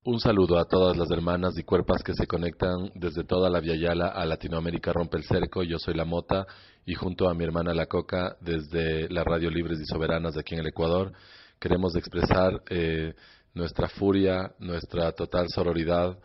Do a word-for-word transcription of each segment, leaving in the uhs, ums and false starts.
Un saludo a todas las hermanas y cuerpas que se conectan desde toda la Via Yala a Latinoamérica Rompe el Cerco. Yo soy La Mota y junto a mi hermana La Coca desde la Radio Libres y Soberanas de aquí en el Ecuador queremos expresar eh, nuestra furia, nuestra total sororidad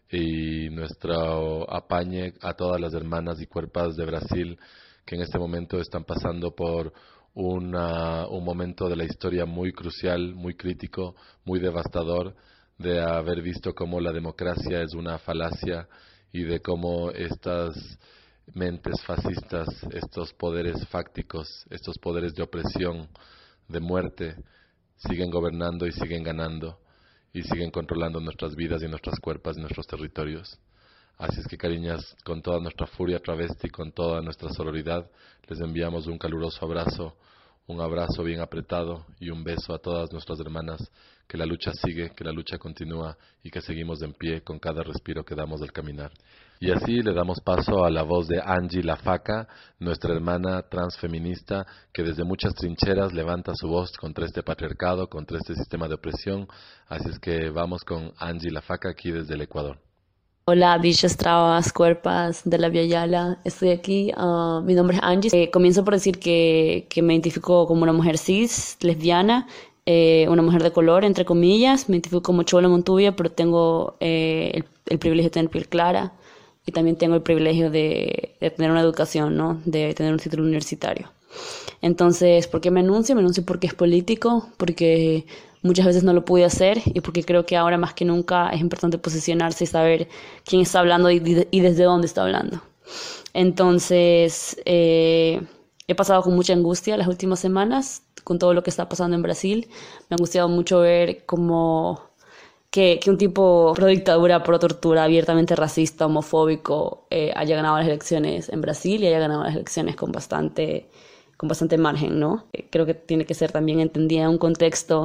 y nuestro apañe a todas las hermanas y cuerpas de Brasil que en este momento están pasando por una, un momento de la historia muy crucial, muy crítico, muy devastador, de haber visto cómo la democracia es una falacia y de cómo estas mentes fascistas, estos poderes fácticos, estos poderes de opresión, de muerte, siguen gobernando y siguen ganando y siguen controlando nuestras vidas y nuestras cuerpos y nuestros territorios. Así es que, cariñas, con toda nuestra furia travesti, con toda nuestra sororidad, les enviamos un caluroso abrazo, un abrazo bien apretado y un beso a todas nuestras hermanas, que la lucha sigue, que la lucha continúa y que seguimos en pie con cada respiro que damos del caminar. Y así le damos paso a la voz de Angie La Faca, nuestra hermana transfeminista que desde muchas trincheras levanta su voz contra este patriarcado, contra este sistema de opresión. Así es que vamos con Angie La Faca aquí desde el Ecuador. Hola, bichas, trabas, cuerpas de la Via Yala. Estoy aquí. Uh, mi nombre es Angie. Eh, comienzo por decir que, que me identifico como una mujer cis, lesbiana, eh, una mujer de color, entre comillas. Me identifico como chola montubia, pero tengo eh, el, el privilegio de tener piel clara y también tengo el privilegio de, de tener una educación, ¿no? De tener un título universitario. Entonces, ¿por qué me anuncio? Me anuncio porque es político, porque muchas veces no lo pude hacer y porque creo que ahora más que nunca es importante posicionarse y saber quién está hablando y, y desde dónde está hablando. Entonces, eh, he pasado con mucha angustia las últimas semanas con todo lo que está pasando en Brasil. Me ha angustiado mucho ver cómo que, que un tipo pro dictadura, pro tortura, abiertamente racista, homofóbico, eh, haya ganado las elecciones en Brasil y haya ganado las elecciones con bastante... con bastante margen, ¿no? Creo que tiene que ser también entendida en un contexto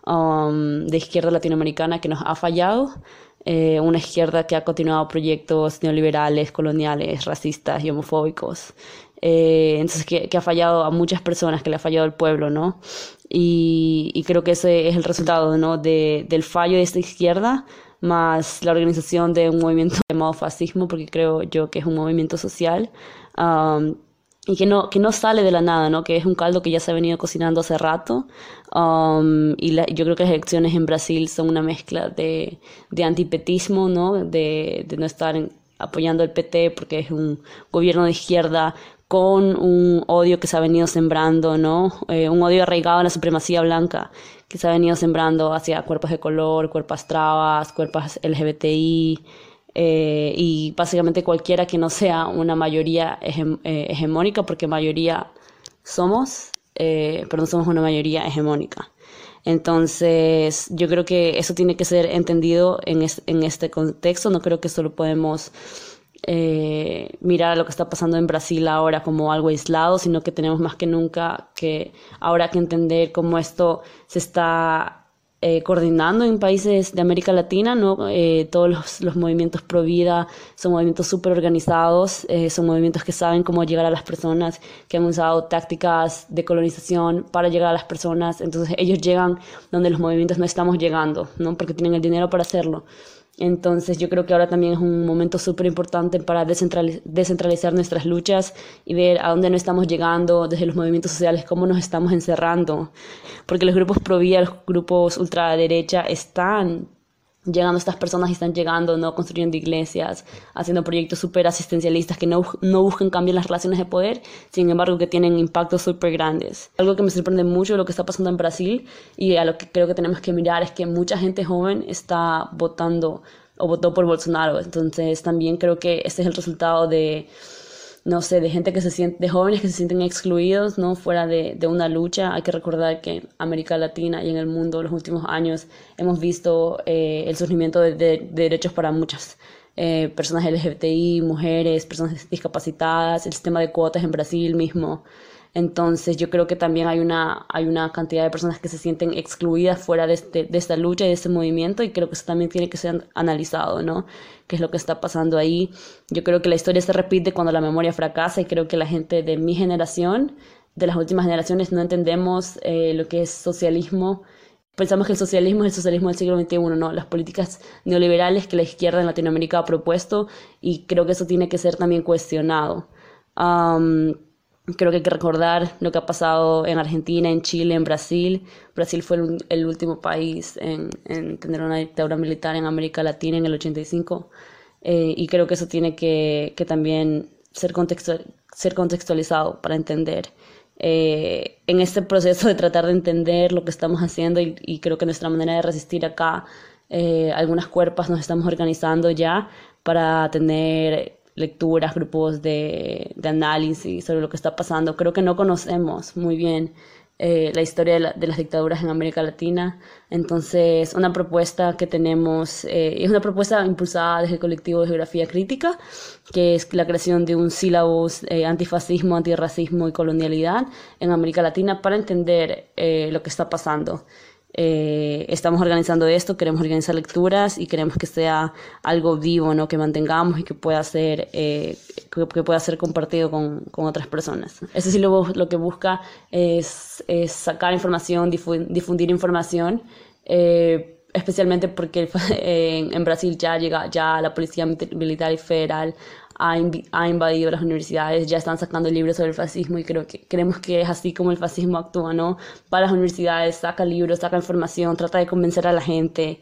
um, de izquierda latinoamericana que nos ha fallado, eh, una izquierda que ha continuado proyectos neoliberales, coloniales, racistas y homofóbicos, eh, entonces que, que ha fallado a muchas personas, que le ha fallado al pueblo, ¿no? Y, y creo que ese es el resultado, ¿no? De, del fallo de esta izquierda, más la organización de un movimiento llamado fascismo, porque creo yo que es un movimiento social, um, y que no, que no sale de la nada, ¿no? Que es un caldo que ya se ha venido cocinando hace rato. Um, y la, yo creo que las elecciones en Brasil son una mezcla de, de antipetismo, ¿no? De, de no estar en, apoyando al P T porque es un gobierno de izquierda con un odio que se ha venido sembrando, ¿no? Eh, un odio arraigado en la supremacía blanca que se ha venido sembrando hacia cuerpos de color, cuerpos trabas, cuerpos L G B T I, Eh, y básicamente cualquiera que no sea una mayoría hege- eh, hegemónica, porque mayoría somos, eh, pero no somos una mayoría hegemónica. Entonces, yo creo que eso tiene que ser entendido en, es, en este contexto. No creo que solo podemos eh, mirar a lo que está pasando en Brasil ahora como algo aislado, sino que tenemos más que nunca que ahora que entender cómo esto se está Eh, coordinando en países de América Latina, ¿no? Eh, todos los, los movimientos pro vida son movimientos súper organizados, eh, son movimientos que saben cómo llegar a las personas, que han usado tácticas de colonización para llegar a las personas. Entonces ellos llegan donde los movimientos no estamos llegando, ¿no? Porque tienen el dinero para hacerlo. Entonces yo creo que ahora también es un momento súper importante para descentraliz- descentralizar nuestras luchas y ver a dónde no estamos llegando desde los movimientos sociales, cómo nos estamos encerrando, porque los grupos pro vida, los grupos ultraderecha están llegando a estas personas y están llegando, ¿no? Construyendo iglesias, haciendo proyectos súper asistencialistas que no, no buscan cambiar las relaciones de poder, sin embargo que tienen impactos súper grandes. Algo que me sorprende mucho de lo que está pasando en Brasil y a lo que creo que tenemos que mirar es que mucha gente joven está votando o votó por Bolsonaro. Entonces también creo que este es el resultado de, no sé, de gente que se siente, de jóvenes que se sienten excluidos, ¿no? Fuera de, de una lucha. Hay que recordar que en América Latina y en el mundo, en los últimos años, hemos visto eh, el surgimiento de, de, de derechos para muchas eh, personas L G B T I, mujeres, personas discapacitadas, el sistema de cuotas en Brasil mismo. Entonces yo creo que también hay una, hay una cantidad de personas que se sienten excluidas fuera de, este, de esta lucha y de este movimiento, y creo que eso también tiene que ser analizado, ¿no? ¿Qué es lo que está pasando ahí? Yo creo que la historia se repite cuando la memoria fracasa, y creo que la gente de mi generación, de las últimas generaciones, no entendemos eh, lo que es socialismo Pensamos que el socialismo es el socialismo del siglo veintiuno, no, las políticas neoliberales que la izquierda en Latinoamérica ha propuesto, y creo que eso tiene que ser también cuestionado. Um, creo que hay que recordar lo que ha pasado en Argentina, en Chile, en Brasil. Brasil fue el, el último país en, en tener una dictadura militar en América Latina en el ochenta y cinco, eh, y creo que eso tiene que, que también ser, contextual, ser contextualizado para entender. Eh, en este proceso de tratar de entender lo que estamos haciendo, y, y creo que nuestra manera de resistir acá, eh, algunas cuerpas nos estamos organizando ya para tener lecturas, grupos de, de análisis sobre lo que está pasando. Creo que no conocemos muy bien eh, la historia de, la, de las dictaduras en América Latina. Entonces, una propuesta que tenemos, eh, es una propuesta impulsada desde el colectivo de Geografía Crítica, que es la creación de un sílabus eh, antifascismo, antirracismo y colonialidad en América Latina para entender eh, lo que está pasando. Eh, estamos organizando esto, queremos organizar lecturas y queremos que sea algo vivo, ¿no? Que mantengamos y que pueda ser, eh, que, que pueda ser compartido con, con otras personas. Ese sí lo, lo que busca es, es sacar información, difundir, difundir información, eh, especialmente porque en, en Brasil ya llega ya la policía militar y federal ha, inv ha invadido las universidades, ya están sacando libros sobre el fascismo, y creo que creemos que es así como el fascismo actúa, ¿no? Para las universidades, saca libros, saca información, trata de convencer a la gente,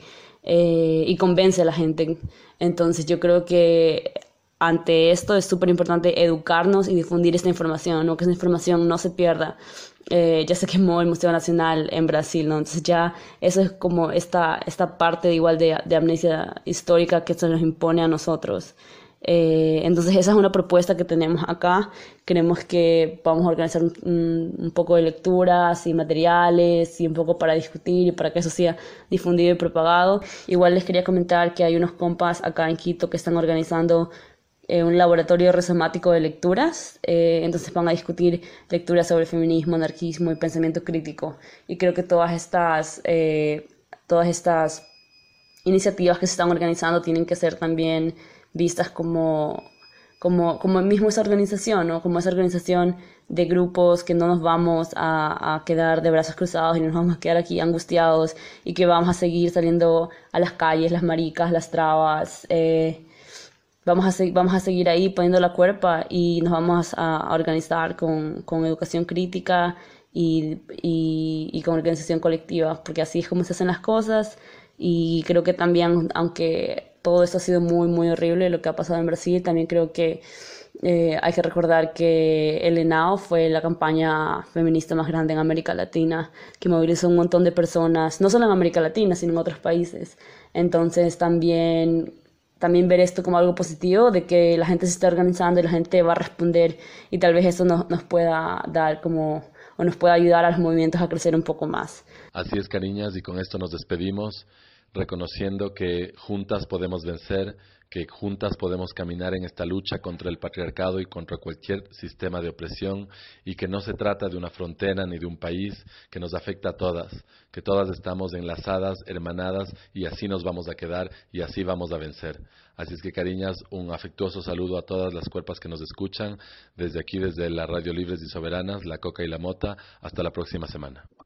eh, y convence a la gente. Entonces yo creo que ante esto es súper importante educarnos y difundir esta información, ¿no? Que esa información no se pierda. Eh, ya se quemó el Museo Nacional en Brasil, ¿no? Entonces ya eso es como esta, esta parte de igual de, de amnesia histórica que se nos impone a nosotros. Eh, entonces esa es una propuesta que tenemos acá. Queremos que vamos a organizar un, un poco de lecturas y materiales y un poco para discutir y para que eso sea difundido y propagado. Igual les quería comentar que hay unos compas acá en Quito que están organizando eh, un laboratorio rizomático de lecturas. Eh, entonces van a discutir lecturas sobre feminismo, anarquismo y pensamiento crítico, y creo que todas estas eh, todas estas iniciativas que se están organizando tienen que ser también vistas como, como, como mismo esa organización, ¿no? Como esa organización de grupos que no nos vamos a, a quedar de brazos cruzados y no nos vamos a quedar aquí angustiados, y que vamos a seguir saliendo a las calles, las maricas, las trabas, eh, vamos, a vamos a seguir ahí poniendo la cuerpa, y nos vamos a, a organizar con, con educación crítica y, y, y con organización colectiva, porque así es como se hacen las cosas. Y creo que también, aunque todo esto ha sido muy, muy horrible, lo que ha pasado en Brasil, también creo que eh, hay que recordar que el ENAO fue la campaña feminista más grande en América Latina, que movilizó un montón de personas, no solo en América Latina, sino en otros países. Entonces también, también ver esto como algo positivo, de que la gente se está organizando y la gente va a responder, y tal vez eso nos, nos pueda dar como, o nos pueda ayudar a los movimientos a crecer un poco más. Así es, cariñas, y con esto nos despedimos, reconociendo que juntas podemos vencer, que juntas podemos caminar en esta lucha contra el patriarcado y contra cualquier sistema de opresión, y que no se trata de una frontera ni de un país, que nos afecta a todas, que todas estamos enlazadas, hermanadas, y así nos vamos a quedar y así vamos a vencer. Así es que, cariñas, un afectuoso saludo a todas las cuerpas que nos escuchan, desde aquí, desde la Radio Libres y Soberanas, La Coca y la Mota. Hasta la próxima semana.